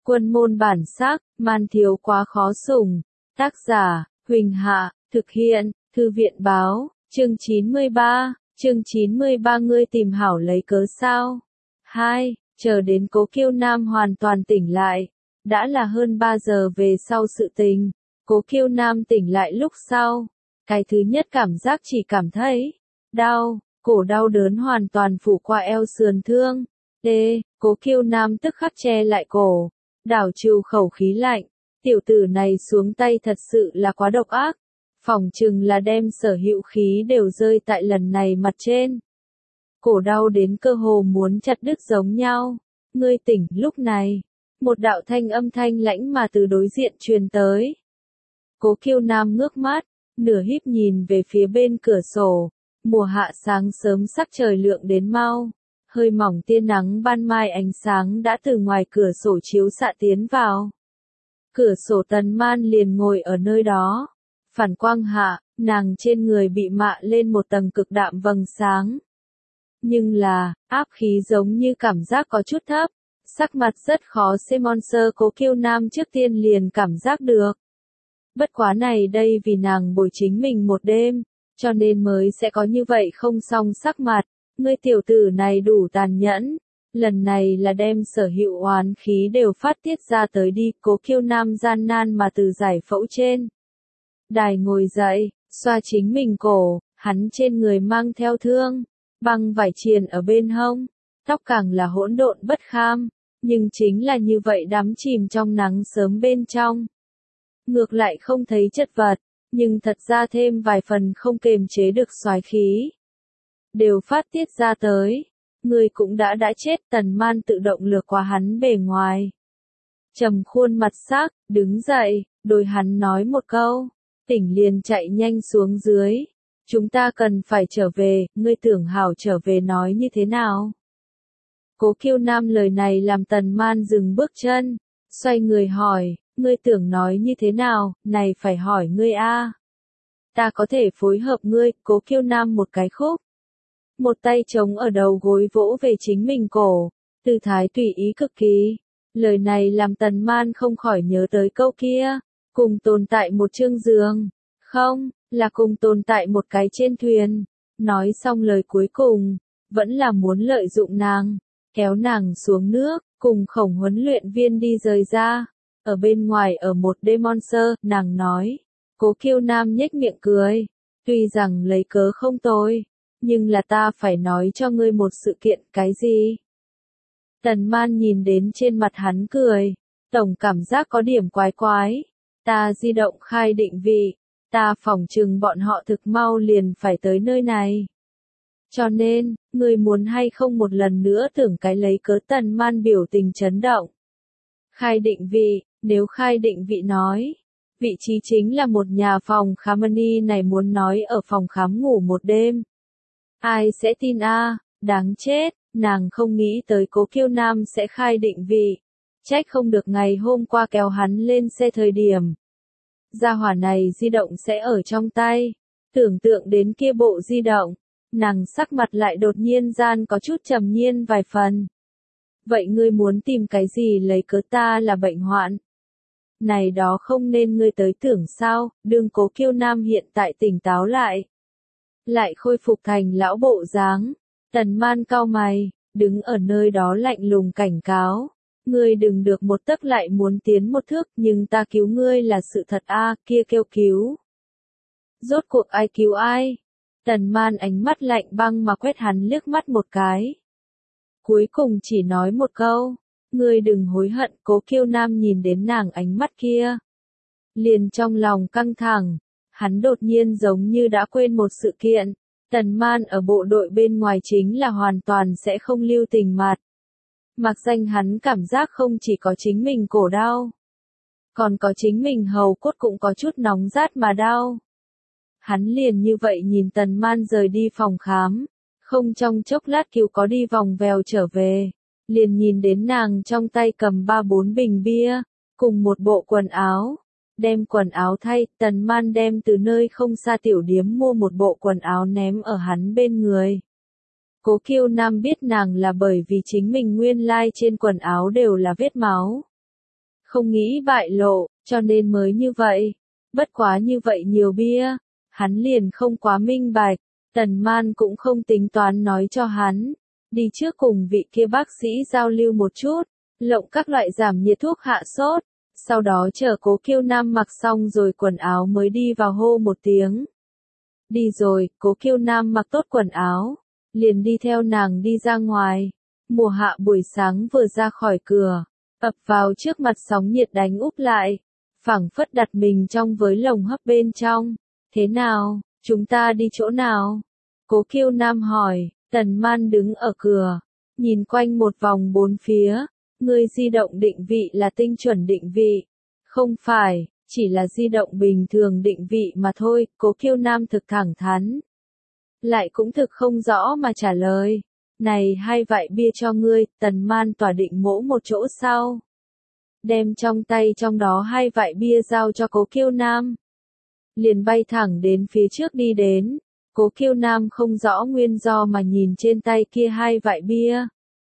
Quân môn bản sắc, man thiếu quá khó sủng. Tác giả, Huỳnh Hạ, thực hiện, Thư viện báo, chương 93, ngươi tìm hảo lấy cớ sao? 2. Chờ đến Cố Kiêu Nam hoàn toàn tỉnh lại. Đã là hơn 3 giờ về sau sự tình. Cố Kiêu Nam tỉnh lại lúc sau. Cái thứ nhất cảm giác chỉ cảm thấy đau, cổ đau đớn hoàn toàn phủ qua eo sườn thương. Cố Kiêu Nam tức khắc che lại cổ, đảo trừ khẩu khí lạnh. Tiểu tử này xuống tay thật sự là quá độc ác. Phỏng chừng là đem sở hữu khí đều rơi tại lần này mặt trên. Cổ đau đến cơ hồ muốn chặt đứt giống nhau. Ngươi tỉnh. Lúc này, một đạo thanh âm thanh lãnh mà từ đối diện truyền tới. Cố Kiêu Nam ngước mắt, nửa híp nhìn về phía bên cửa sổ. Mùa hạ sáng sớm sắc trời lượng đến mau. Hơi mỏng tia nắng ban mai ánh sáng đã từ ngoài cửa sổ chiếu xạ tiến vào. Cửa sổ Tần Man liền ngồi ở nơi đó. Phản quang hạ, nàng trên người bị mạ lên một tầng cực đạm vầng sáng. Nhưng là, áp khí giống như cảm giác có chút thấp. Sắc mặt rất khó xem. Monster Cố Kiêu Nam trước tiên liền cảm giác được. Bất quá này đây vì nàng bồi chính mình một đêm, cho nên mới sẽ có như vậy không song sắc mặt. Ngươi tiểu tử này đủ tàn nhẫn. Lần này là đem sở hữu oán khí đều phát tiết ra tới đi. Cố Kiêu Nam gian nan mà từ giải phẫu trên đài ngồi dậy, xoa chính mình cổ. Hắn trên người mang theo thương, băng vải triền ở bên hông, tóc càng là hỗn độn bất kham. Nhưng chính là như vậy đắm chìm trong nắng sớm bên trong. Ngược lại không thấy chất vật, nhưng thật ra thêm vài phần không kềm chế được xoái khí. Đều phát tiết ra tới. Người cũng đã chết. Tần Man tự động lược qua hắn bề ngoài. Trầm khuôn mặt sắc, đứng dậy, đối hắn nói một câu. Tỉnh liền chạy nhanh xuống dưới. Chúng ta cần phải trở về, ngươi tưởng hảo trở về nói như thế nào? Cố Kiêu Nam lời này làm Tần Man dừng bước chân, xoay người hỏi, ngươi tưởng nói như thế nào, này phải hỏi ngươi a. Ta có thể phối hợp ngươi. Cố Kiêu Nam một cái khúc. Một tay chống ở đầu gối vỗ về chính mình cổ, tư thái tùy ý cực kỳ. Lời này làm Tần Man không khỏi nhớ tới câu kia, cùng tồn tại một chương giường, không, là cùng tồn tại một cái trên thuyền. Nói xong lời cuối cùng, vẫn là muốn lợi dụng nàng, kéo nàng xuống nước, cùng Khổng huấn luyện viên đi rời ra. Ở bên ngoài ở một đêm Monster, nàng nói. Cố Kiêu Nam nhếch miệng cười, tuy rằng lấy cớ không tồi, nhưng là ta phải nói cho ngươi một sự kiện. Cái gì? Tần Man nhìn đến trên mặt hắn cười, tổng cảm giác có điểm quái quái. Ta di động khai định vị, ta phỏng chừng bọn họ thực mau liền phải tới nơi này. Cho nên, ngươi muốn hay không một lần nữa tưởng cái lấy cớ. Tần Man biểu tình chấn động. Khai định vị, nếu khai định vị nói, vị trí chính là một nhà phòng khám. Này muốn nói ở phòng khám ngủ một đêm. Ai sẽ tin a? Đáng chết, nàng không nghĩ tới Cố Kiêu Nam sẽ khai định vị. Trách không được ngày hôm qua kéo hắn lên xe thời điểm. Gia hỏa này di động sẽ ở trong tay. Tưởng tượng đến kia bộ di động, nàng sắc mặt lại đột nhiên gian có chút trầm nhiên vài phần. Vậy ngươi muốn tìm cái gì lấy cớ? Ta là bệnh hoạn. Này đó không nên ngươi tới tưởng sao? Đương Cố Kiêu Nam hiện tại tỉnh táo lại khôi phục thành lão bộ dáng. Tần Man cau mày, đứng ở nơi đó lạnh lùng cảnh cáo. Ngươi đừng được một tấc lại muốn tiến một thước. Nhưng ta cứu ngươi là sự thật a. Kia kêu cứu. Rốt cuộc ai cứu ai? Tần Man ánh mắt lạnh băng mà quét hắn liếc mắt một cái. Cuối cùng chỉ nói một câu. Ngươi đừng hối hận. Cố Kiêu Nam nhìn đến nàng ánh mắt kia, liền trong lòng căng thẳng. Hắn đột nhiên giống như đã quên một sự kiện. Tần Man ở bộ đội bên ngoài chính là hoàn toàn sẽ không lưu tình mặt. Mặc danh hắn cảm giác không chỉ có chính mình cổ đau, còn có chính mình hầu cốt cũng có chút nóng rát mà đau. Hắn liền như vậy nhìn Tần Man rời đi phòng khám, không trong chốc lát cứu có đi vòng vèo trở về, liền nhìn đến nàng trong tay cầm 3-4 bình bia, cùng một bộ quần áo. Đem quần áo thay. Tần Man đem từ nơi không xa tiểu điếm mua một bộ quần áo ném ở hắn bên người. Cố Kiêu Nam biết nàng là bởi vì chính mình nguyên lai trên quần áo đều là vết máu. không nghĩ bại lộ, cho nên mới như vậy. Bất quá như vậy nhiều bia, hắn liền không quá minh bạch, Tần Man cũng không tính toán nói cho hắn. Đi trước cùng vị kia bác sĩ giao lưu một chút, lộng các loại giảm nhiệt thuốc hạ sốt, sau đó chờ Cố Kiêu Nam mặc xong rồi quần áo mới đi vào hô một tiếng. Đi rồi, Cố Kiêu Nam mặc tốt quần áo, liền đi theo nàng đi ra ngoài. Mùa hạ buổi sáng vừa ra khỏi cửa, ập vào trước mặt sóng nhiệt đánh úp lại, phảng phất đặt mình trong với lồng hấp bên trong. Thế nào, chúng ta đi chỗ nào? Cố Kiêu Nam hỏi. Tần Man đứng ở cửa, nhìn quanh một vòng bốn phía. Ngươi di động định vị là tinh chuẩn định vị. Không phải, chỉ là di động bình thường định vị mà thôi. Cố Kiêu Nam thực thẳng thắn, lại cũng thực không rõ mà trả lời. Này hai vại bia cho ngươi. Tần Man tỏa định mỗ một chỗ sau, đem trong tay trong đó hai vại bia giao cho Cố Kiêu Nam, liền bay thẳng đến phía trước đi đến. Cố Kiêu Nam không rõ nguyên do mà nhìn trên tay kia hai vại bia.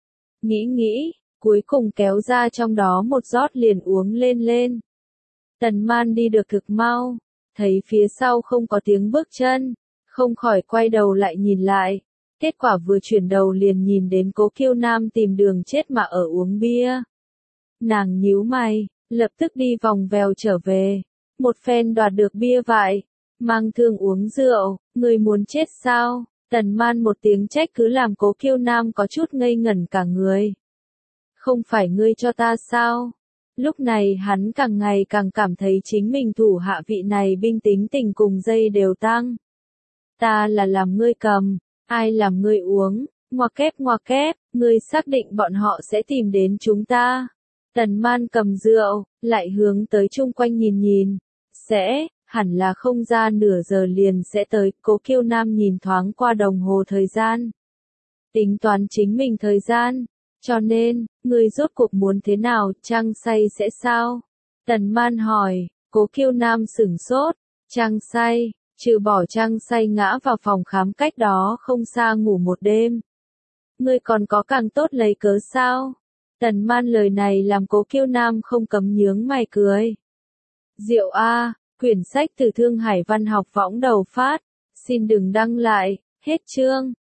Nghĩ, cuối cùng kéo ra trong đó một rót liền uống lên. Tần Man đi được thực mau, thấy phía sau không có tiếng bước chân, không khỏi quay đầu lại nhìn lại. Kết quả vừa chuyển đầu liền nhìn đến Cố Kiêu Nam tìm đường chết mà ở uống bia. Nàng nhíu mày, lập tức đi vòng vèo trở về. Một phen đoạt được bia vại, mang thương uống rượu, người muốn chết sao? Tần Man một tiếng trách cứ làm Cố Kiêu Nam có chút ngây ngẩn cả người. Không phải ngươi cho ta sao? Lúc này hắn càng ngày càng cảm thấy chính mình thủ hạ vị này binh tính tình cùng dây đều tăng. Ta là làm ngươi cầm, ai làm ngươi uống, ngoa kép, ngươi xác định bọn họ sẽ tìm đến chúng ta. Tần Man cầm rượu, lại hướng tới chung quanh nhìn. Hẳn là không ra nửa giờ liền sẽ tới. Cố Kiêu Nam nhìn thoáng qua đồng hồ thời gian, tính toán chính mình thời gian, cho nên, người rốt cuộc muốn thế nào, trăng say sẽ sao? Tần Man hỏi. Cố Kiêu Nam sửng sốt. Trăng say, trừ bỏ trăng say ngã vào phòng khám cách đó không xa ngủ một đêm. Ngươi còn có càng tốt lấy cớ sao? Tần Man lời này làm Cố Kiêu Nam không cấm nhướng mày cười. Diệu a. Quyển sách từ Thương Hải Văn học võng đầu phát. Xin đừng đăng lại. Hết chương.